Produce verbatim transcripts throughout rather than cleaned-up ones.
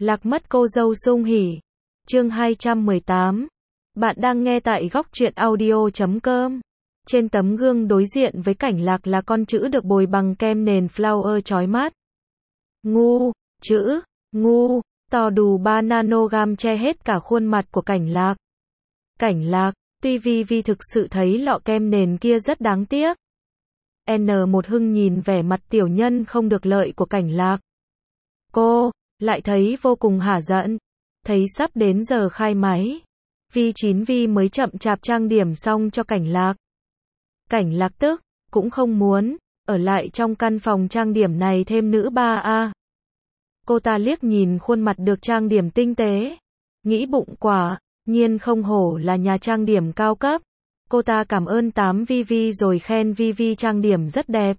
Lạc mất cô dâu sung hỉ. Chương hai trăm mười tám. Bạn đang nghe tại góc truyện audio chấm com. Trên tấm gương đối diện với Cảnh Lạc là con chữ được bồi bằng kem nền flower chói mắt. Ngu, chữ, ngu, to đù ba nanogram che hết cả khuôn mặt của Cảnh Lạc. Cảnh Lạc, tuy Vi Vi thực sự thấy lọ kem nền kia rất đáng tiếc. N một Hưng nhìn vẻ mặt tiểu nhân không được lợi của Cảnh Lạc. Cô lại thấy vô cùng hả giận. Thấy sắp đến giờ khai máy, Vi chín Vi mới chậm chạp trang điểm xong cho Cảnh Lạc. Cảnh Lạc tức, cũng không muốn ở lại trong căn phòng trang điểm này thêm nữa ba a. Cô ta liếc nhìn khuôn mặt được trang điểm tinh tế, nghĩ bụng quả nhiên không hổ là nhà trang điểm cao cấp. Cô ta cảm ơn tám Vi Vi rồi khen Vi Vi trang điểm rất đẹp.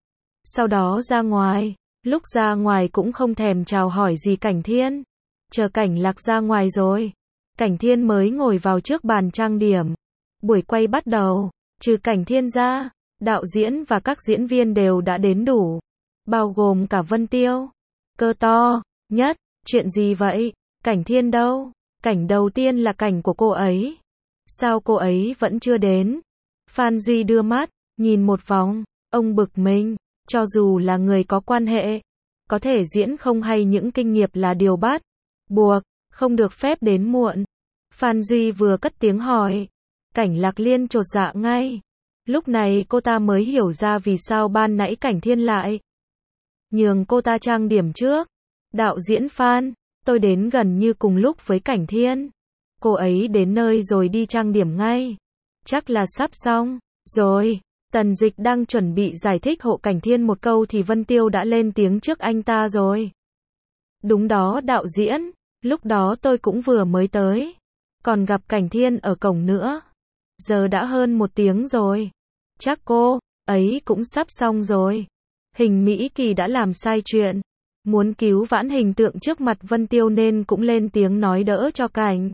Sau đó ra ngoài, lúc ra ngoài cũng không thèm chào hỏi gì Cảnh Thiên. Chờ Cảnh Lạc ra ngoài rồi, Cảnh Thiên mới ngồi vào trước bàn trang điểm. Buổi quay bắt đầu, trừ Cảnh Thiên ra, đạo diễn và các diễn viên đều đã đến đủ, bao gồm cả Vân Tiêu. Cơ to nhất, chuyện gì vậy? Cảnh Thiên đâu? Cảnh đầu tiên là cảnh của cô ấy. Sao cô ấy vẫn chưa đến? Phan Duy đưa mắt, nhìn một vòng, ông bực mình, cho dù là người có quan hệ, có thể diễn không hay những kinh nghiệm là điều bắt buộc, không được phép đến muộn. Phan Duy vừa cất tiếng hỏi, Cảnh Lạc Liên chột dạ ngay. Lúc này cô ta mới hiểu ra vì sao ban nãy Cảnh Thiên lại nhường cô ta trang điểm trước. Đạo diễn Phan, tôi đến gần như cùng lúc với Cảnh Thiên. Cô ấy đến nơi rồi đi trang điểm ngay. Chắc là sắp xong rồi. Tần Dịch đang chuẩn bị giải thích hộ Cảnh Thiên một câu thì Vân Tiêu đã lên tiếng trước anh ta rồi. Đúng đó đạo diễn, lúc đó tôi cũng vừa mới tới, còn gặp Cảnh Thiên ở cổng nữa. Giờ đã hơn một tiếng rồi. Chắc cô ấy cũng sắp xong rồi. Hình Mỹ Kỳ đã làm sai chuyện, muốn cứu vãn hình tượng trước mặt Vân Tiêu nên cũng lên tiếng nói đỡ cho Cảnh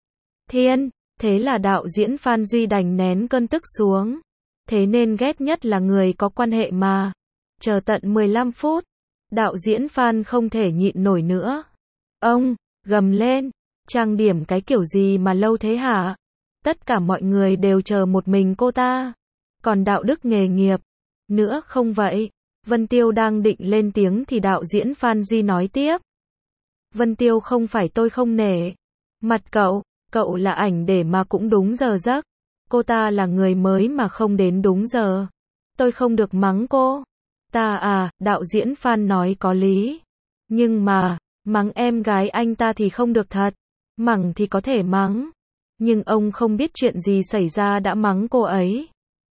Thiên. Thế là đạo diễn Phan Duy đành nén cơn tức xuống. Thế nên ghét nhất là người có quan hệ mà. Chờ tận mười lăm phút, đạo diễn Phan không thể nhịn nổi nữa. Ông gầm lên, trang điểm cái kiểu gì mà lâu thế hả? Tất cả mọi người đều chờ một mình cô ta. Còn đạo đức nghề nghiệp nữa không vậy? Vân Tiêu đang định lên tiếng thì đạo diễn Phan Duy nói tiếp. Vân Tiêu, không phải tôi không nể mặt cậu, cậu là ảnh để mà cũng đúng giờ giấc. Cô ta là người mới mà không đến đúng giờ. Tôi không được mắng cô ta à? Đạo diễn Phan nói có lý. Nhưng mà, mắng em gái anh ta thì không được thật. Mắng thì có thể mắng. Nhưng ông không biết chuyện gì xảy ra đã mắng cô ấy.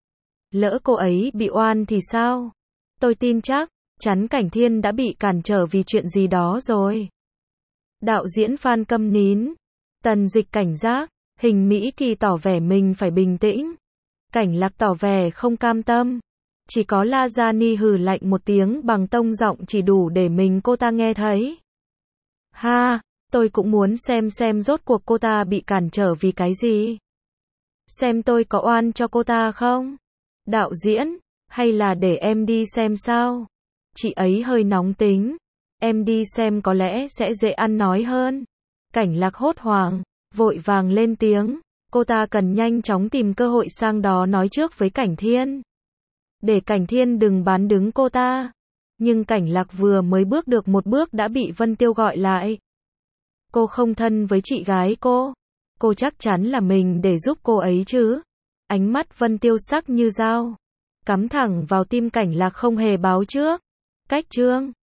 Lỡ cô ấy bị oan thì sao? Tôi tin chắc chắn Cảnh Thiên đã bị cản trở vì chuyện gì đó rồi. Đạo diễn Phan câm nín. Tần Dịch cảnh giác. Hình Mỹ Kỳ tỏ vẻ mình phải bình tĩnh. Cảnh Lạc tỏ vẻ không cam tâm. Chỉ có La Gia Ni hừ lạnh một tiếng bằng tông giọng chỉ đủ để mình cô ta nghe thấy. Ha, tôi cũng muốn xem xem rốt cuộc cô ta bị cản trở vì cái gì. Xem tôi có oan cho cô ta không? Đạo diễn, hay là để em đi xem sao? Chị ấy hơi nóng tính. Em đi xem có lẽ sẽ dễ ăn nói hơn. Cảnh Lạc hốt hoảng, vội vàng lên tiếng. Cô ta cần nhanh chóng tìm cơ hội sang đó nói trước với Cảnh Thiên, để Cảnh Thiên đừng bán đứng cô ta. Nhưng Cảnh Lạc vừa mới bước được một bước đã bị Vân Tiêu gọi lại. Cô không thân với chị gái cô. Cô chắc chắn là mình để giúp cô ấy chứ? Ánh mắt Vân Tiêu sắc như dao, cắm thẳng vào tim Cảnh Lạc không hề báo trước. Cách chương